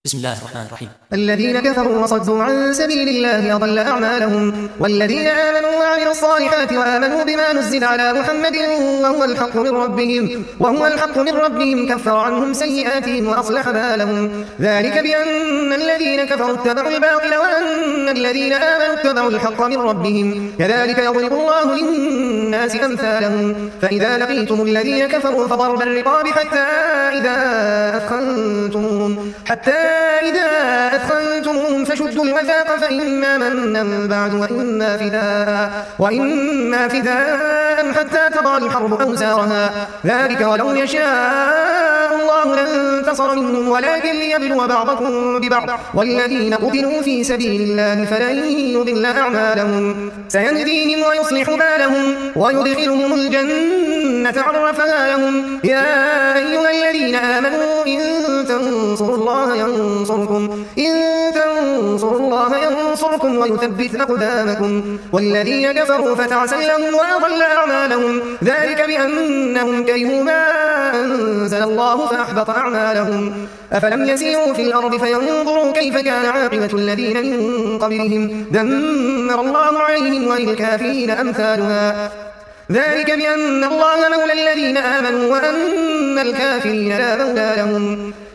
بسم الله الرحمن الرحيم. الذين كفروا وصدوا عن سبيل الله أضل أعمالهم والذين آمنوا وعملوا الصالحات وآمنوا بما نزل على محمد وهو الحق من ربهم كفر عنهم سيئاتهم وأصلح بالهم ذلك بأن الذين كفروا اتبعوا الباطل وأن الذين آمنوا اتبعوا الحق من ربهم كذلك يضرب الله للناس أمثالهم فإذا لقيتم الذين كفروا فضرب الرقاب حتى إذا أثخنتموهم فشدوا الوثاق فإما منا بعد وإما فداء حتى تضع الحرب أوزارها ذلك ولو يشاء الله لانتصر منهم ولكن ليبلو بعضكم ببعض والذين قتلوا في سبيل الله فلن يضل أعمالهم سيهديهم ويصلح بالهم ويدخلهم الجنة عرفها لهم يا أيها الذين آمنوا إن تنصروا الله ينصركم ويثبت أقدامكم والذين كفروا فتعسا لهم وأضل أعمالهم ذلك بأنهم كرهوا ما أنزل الله فأحبط أعمالهم أفلم يسيروا في الأرض فينظروا كيف كان عاقبة الذين من قبلهم دمر الله عليهم وللكافرين أمثالها ذلك بأن الله مولى الذين آمنوا وأن الكافرين لا مولى لهم